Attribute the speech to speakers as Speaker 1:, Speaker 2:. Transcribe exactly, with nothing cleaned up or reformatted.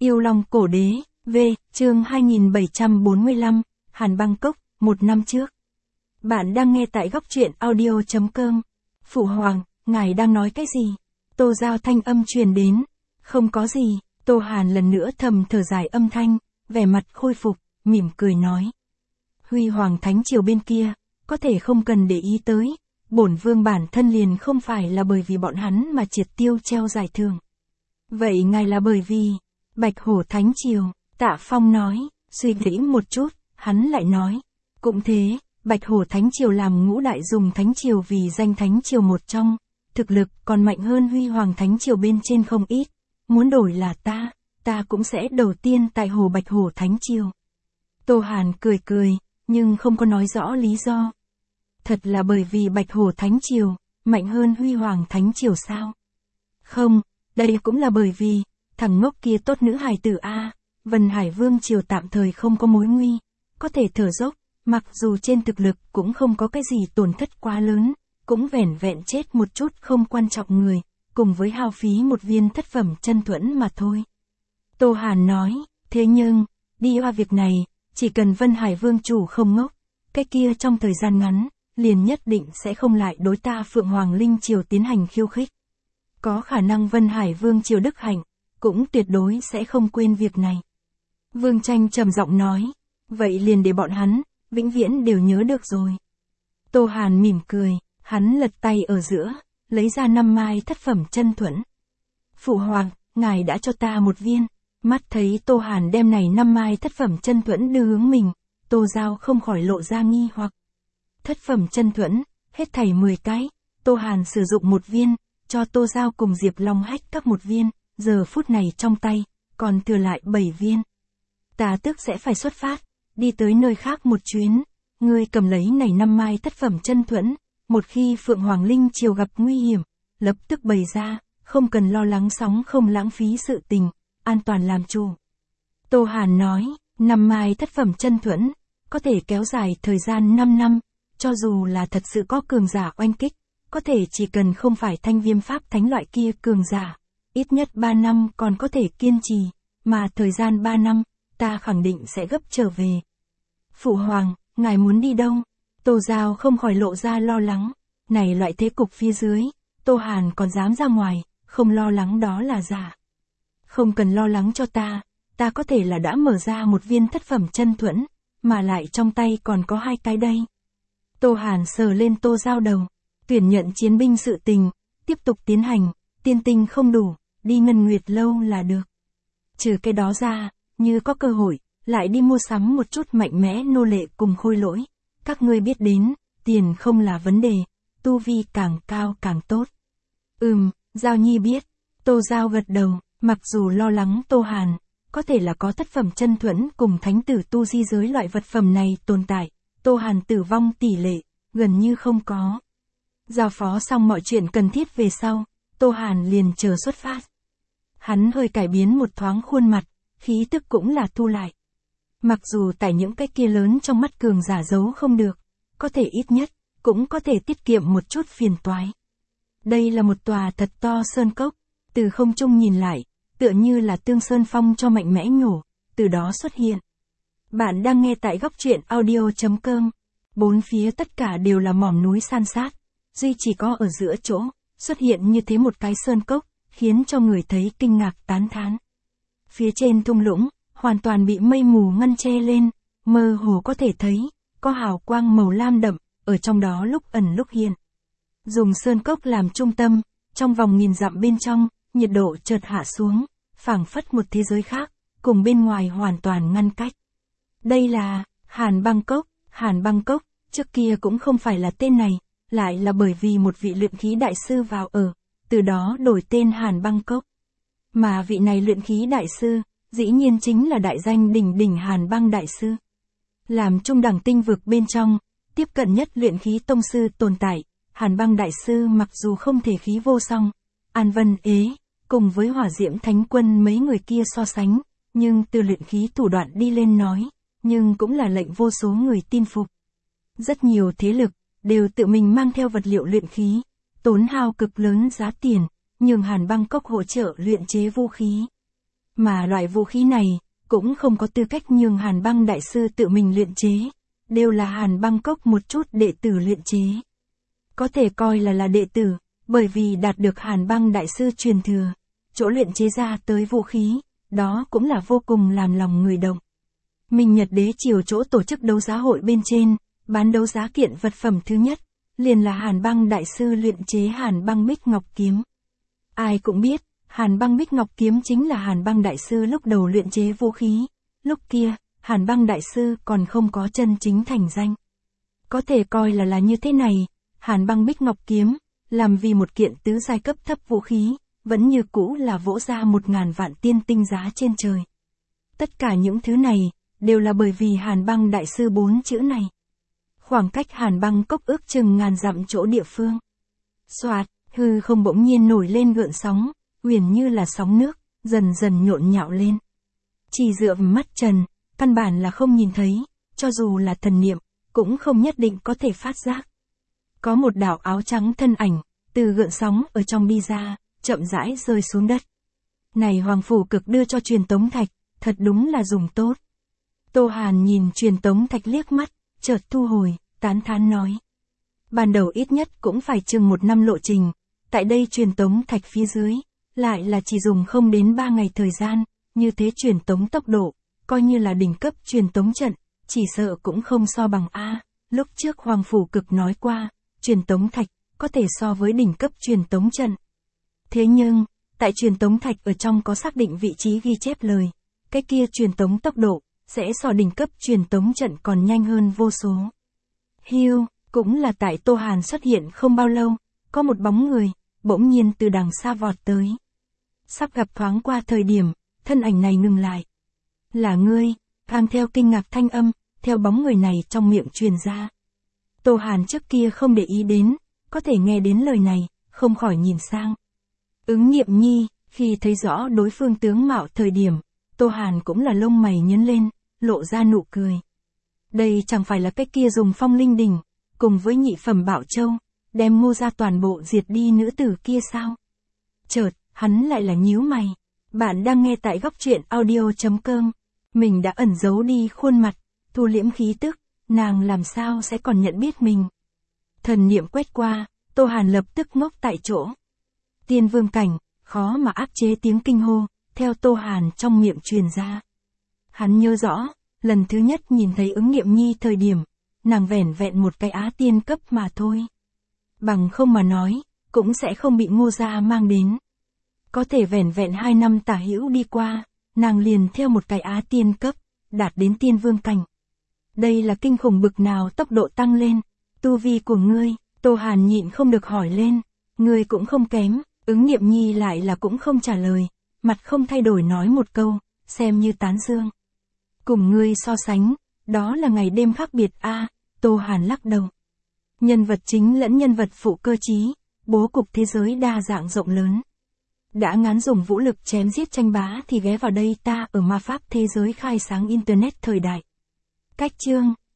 Speaker 1: Yêu Long Cổ Đế, V, chương hai nghìn bảy trăm bốn mươi lăm, Hàn Bangkok, một năm trước. Bạn đang nghe tại góc truyện audio.com. Phụ Hoàng, ngài đang nói cái gì? Tô Giao thanh âm truyền đến. Không có gì, Tô Hàn lần nữa thầm thở dài âm thanh, vẻ mặt khôi phục, mỉm cười nói. Huy Hoàng Thánh Triều bên kia, có thể không cần để ý tới, bổn vương bản thân liền không phải là bởi vì bọn hắn mà triệt tiêu treo giải thưởng. Vậy ngài là bởi vì, Bạch Hổ Thánh Triều, Tạ Phong nói, suy nghĩ một chút, hắn lại nói. Cũng thế, Bạch Hổ Thánh Triều làm ngũ đại dùng Thánh Triều vì danh Thánh Triều một trong, thực lực còn mạnh hơn Huy Hoàng Thánh Triều bên trên không ít. Muốn đổi là ta, ta cũng sẽ đầu tiên tại Hồ Bạch Hổ Thánh Triều. Tô Hàn cười cười, nhưng không có nói rõ lý do. Thật là bởi vì Bạch Hổ Thánh Triều, mạnh hơn Huy Hoàng Thánh Triều sao? Không, đây cũng là bởi vì, thằng ngốc kia tốt nữ hài tử A, Vân Hải Vương Triều tạm thời không có mối nguy, có thể thở dốc, mặc dù trên thực lực cũng không có cái gì tổn thất quá lớn, cũng vẻn vẹn chết một chút không quan trọng người, cùng với hao phí một viên thất phẩm chân thuẫn mà thôi. Tô Hàn nói, thế nhưng, đi qua việc này, chỉ cần Vân Hải Vương chủ không ngốc, cái kia trong thời gian ngắn, liền nhất định sẽ không lại đối ta Phượng Hoàng Linh Triều tiến hành khiêu khích. Có khả năng Vân Hải Vương Triều đức hạnh, cũng tuyệt đối sẽ không quên việc này. Vương Tranh trầm giọng nói, vậy liền để bọn hắn, vĩnh viễn đều nhớ được rồi. Tô Hàn mỉm cười, hắn lật tay ở giữa, lấy ra năm mai thất phẩm chân thuẫn. Phụ Hoàng, ngài đã cho ta một viên. Mắt thấy Tô Hàn đem này năm mai thất phẩm chân thuẫn đưa hướng mình, Tô Giao không khỏi lộ ra nghi hoặc. Thất phẩm chân thuẫn, hết thảy mười cái, Tô Hàn sử dụng một viên, cho Tô Giao cùng Diệp Long Hách các một viên, giờ phút này trong tay, còn thừa lại bảy viên. Ta tức sẽ phải xuất phát, đi tới nơi khác một chuyến, ngươi cầm lấy này năm mai thất phẩm chân thuẫn, một khi Phượng Hoàng Linh Triều gặp nguy hiểm, lập tức bày ra, không cần lo lắng sóng không lãng phí sự tình, an toàn làm chủ. Tô Hàn nói, năm mai thất phẩm chân thuẫn, có thể kéo dài thời gian năm năm, cho dù là thật sự có cường giả oanh kích, có thể chỉ cần không phải thanh viêm pháp thánh loại kia cường giả, ít nhất ba năm còn có thể kiên trì, mà thời gian ba năm, ta khẳng định sẽ gấp trở về. Phụ Hoàng, ngài muốn đi đâu? Tô Giao không khỏi lộ ra lo lắng, này loại thế cục phía dưới, Tô Hàn còn dám ra ngoài, không lo lắng đó là giả. Không cần lo lắng cho ta, ta có thể là đã mở ra một viên thất phẩm chân thuẫn, mà lại trong tay còn có hai cái đây. Tô Hàn sờ lên Tô Giao đầu, tuyển nhận chiến binh sự tình, tiếp tục tiến hành, tiên tinh không đủ, đi Ngân Nguyệt Lâu là được. Trừ cái đó ra, như có cơ hội, lại đi mua sắm một chút mạnh mẽ nô lệ cùng khôi lỗi. Các ngươi biết đến, tiền không là vấn đề, tu vi càng cao càng tốt. Ừm, Giao Nhi biết. Tô Giao gật đầu, mặc dù lo lắng Tô Hàn, có thể là có thất phẩm chân thuẫn cùng thánh tử tu di giới loại vật phẩm này tồn tại, Tô Hàn tử vong tỷ lệ, gần như không có. Giao phó xong mọi chuyện cần thiết về sau, Tô Hàn liền chờ xuất phát. Hắn hơi cải biến một thoáng khuôn mặt, khí tức cũng là thu lại. Mặc dù tại những cái kia lớn trong mắt cường giả giấu không được, có thể ít nhất, cũng có thể tiết kiệm một chút phiền toái. Đây là một tòa thật to sơn cốc, từ không trung nhìn lại, tựa như là tương sơn phong cho mạnh mẽ nhổ, từ đó xuất hiện. Bạn đang nghe tại góc truyện audio.com, bốn phía tất cả đều là mỏm núi san sát, duy chỉ có ở giữa chỗ, xuất hiện như thế một cái sơn cốc, khiến cho người thấy kinh ngạc tán thán. Phía trên thung lũng, hoàn toàn bị mây mù ngăn che lên, mơ hồ có thể thấy, có hào quang màu lam đậm, ở trong đó lúc ẩn lúc hiện. Dùng sơn cốc làm trung tâm, trong vòng nghìn dặm bên trong, nhiệt độ chợt hạ xuống, phảng phất một thế giới khác, cùng bên ngoài hoàn toàn ngăn cách. Đây là, Hàn Bangkok, Hàn Bangkok, trước kia cũng không phải là tên này, lại là bởi vì một vị luyện khí đại sư vào ở, từ đó đổi tên Hàn Bangkok. Mà vị này luyện khí đại sư, dĩ nhiên chính là đại danh đỉnh đỉnh Hàn Bang đại sư. Làm trung đẳng tinh vực bên trong, tiếp cận nhất luyện khí tông sư tồn tại, Hàn Bang đại sư mặc dù không thể khí vô song, An Vân Ế, cùng với Hỏa Diễm Thánh Quân mấy người kia so sánh, nhưng từ luyện khí thủ đoạn đi lên nói, nhưng cũng là lệnh vô số người tin phục. Rất nhiều thế lực, đều tự mình mang theo vật liệu luyện khí, tốn hao cực lớn giá tiền, nhường Hàn Bangkok hỗ trợ luyện chế vũ khí. Mà loại vũ khí này, cũng không có tư cách nhường Hàn Băng đại sư tự mình luyện chế, đều là Hàn Băng Cốc một chút đệ tử luyện chế. Có thể coi là là đệ tử, bởi vì đạt được Hàn Băng đại sư truyền thừa, chỗ luyện chế ra tới vũ khí, đó cũng là vô cùng làm lòng người động. Minh Nhật Đế Triều chỗ tổ chức đấu giá hội bên trên, bán đấu giá kiện vật phẩm thứ nhất, liền là Hàn Băng đại sư luyện chế Hàn Băng Bích Ngọc Kiếm. Ai cũng biết, Hàn Băng Bích Ngọc Kiếm chính là Hàn Băng đại sư lúc đầu luyện chế vũ khí, lúc kia, Hàn Băng đại sư còn không có chân chính thành danh. Có thể coi là là như thế này, Hàn Băng Bích Ngọc Kiếm, làm vì một kiện tứ giai cấp thấp vũ khí, vẫn như cũ là vỗ ra một ngàn vạn tiên tinh giá trên trời. Tất cả những thứ này, đều là bởi vì Hàn Băng đại sư bốn chữ này. Khoảng cách Hàn Băng Cốc ước chừng ngàn dặm chỗ địa phương. Soạt, hư không bỗng nhiên nổi lên gợn sóng, uyển như là sóng nước, dần dần nhộn nhạo lên. Chỉ dựa vào mắt trần, căn bản là không nhìn thấy, cho dù là thần niệm, cũng không nhất định có thể phát giác. Có một đạo áo trắng thân ảnh, từ gợn sóng ở trong đi ra, chậm rãi rơi xuống đất. Này Hoàng Phủ Cực đưa cho truyền tống thạch, thật đúng là dùng tốt. Tô Hàn nhìn truyền tống thạch liếc mắt, chợt thu hồi, tán thán nói. Ban đầu ít nhất cũng phải chừng một năm lộ trình, tại đây truyền tống thạch phía dưới, lại là chỉ dùng không đến ba ngày thời gian, như thế truyền tống tốc độ, coi như là đỉnh cấp truyền tống trận, chỉ sợ cũng không so bằng A. Lúc trước Hoàng Phủ Cực nói qua, truyền tống thạch, có thể so với đỉnh cấp truyền tống trận. Thế nhưng, tại truyền tống thạch ở trong có xác định vị trí ghi chép lời, cái kia truyền tống tốc độ, sẽ so đỉnh cấp truyền tống trận còn nhanh hơn vô số. Hiu, cũng là tại Tô Hàn xuất hiện không bao lâu, có một bóng người, bỗng nhiên từ đằng xa vọt tới. Sắp gặp thoáng qua thời điểm, thân ảnh này ngừng lại. Là ngươi, càng theo kinh ngạc thanh âm, theo bóng người này trong miệng truyền ra. Tô Hàn trước kia không để ý đến, có thể nghe đến lời này, không khỏi nhìn sang. Ứng Nghiệm Nhi, khi thấy rõ đối phương tướng mạo thời điểm, Tô Hàn cũng là lông mày nhướng lên, lộ ra nụ cười. Đây chẳng phải là cái kia dùng phong linh đỉnh, cùng với nhị phẩm bảo châu, đem Ngô gia toàn bộ diệt đi nữ tử kia sao? Chợt, hắn lại là nhíu mày. Bạn đang nghe tại góc truyện audio chấm com. Mình đã ẩn giấu đi khuôn mặt, thu liễm khí tức, nàng làm sao sẽ còn nhận biết mình. Thần niệm quét qua, Tô Hàn lập tức ngốc tại chỗ. Tiên vương cảnh, khó mà áp chế tiếng kinh hô, theo Tô Hàn trong miệng truyền ra. Hắn nhớ rõ, lần thứ nhất nhìn thấy Ứng Nghiệm Nhi thời điểm, nàng vẻn vẹn một cái á tiên cấp mà thôi. Bằng không mà nói, cũng sẽ không bị Ngô gia mang đến. Có thể vẻn vẹn hai năm tả hữu đi qua, nàng liền theo một cái á tiên cấp, đạt đến tiên vương cảnh. Đây là kinh khủng bực nào tốc độ tăng lên, tu vi của ngươi, Tô Hàn nhịn không được hỏi lên, ngươi cũng không kém, Ứng Nghiệm Nhi lại là cũng không trả lời, mặt không thay đổi nói một câu, xem như tán dương. Cùng ngươi so sánh, đó là ngày đêm khác biệt a. Tô Hàn lắc đầu. Nhân vật chính lẫn nhân vật phụ cơ trí, bố cục thế giới đa dạng rộng lớn. Đã ngán dùng vũ lực chém giết tranh bá thì ghé vào đây ta ở ma pháp thế giới khai sáng internet thời đại. Cách chương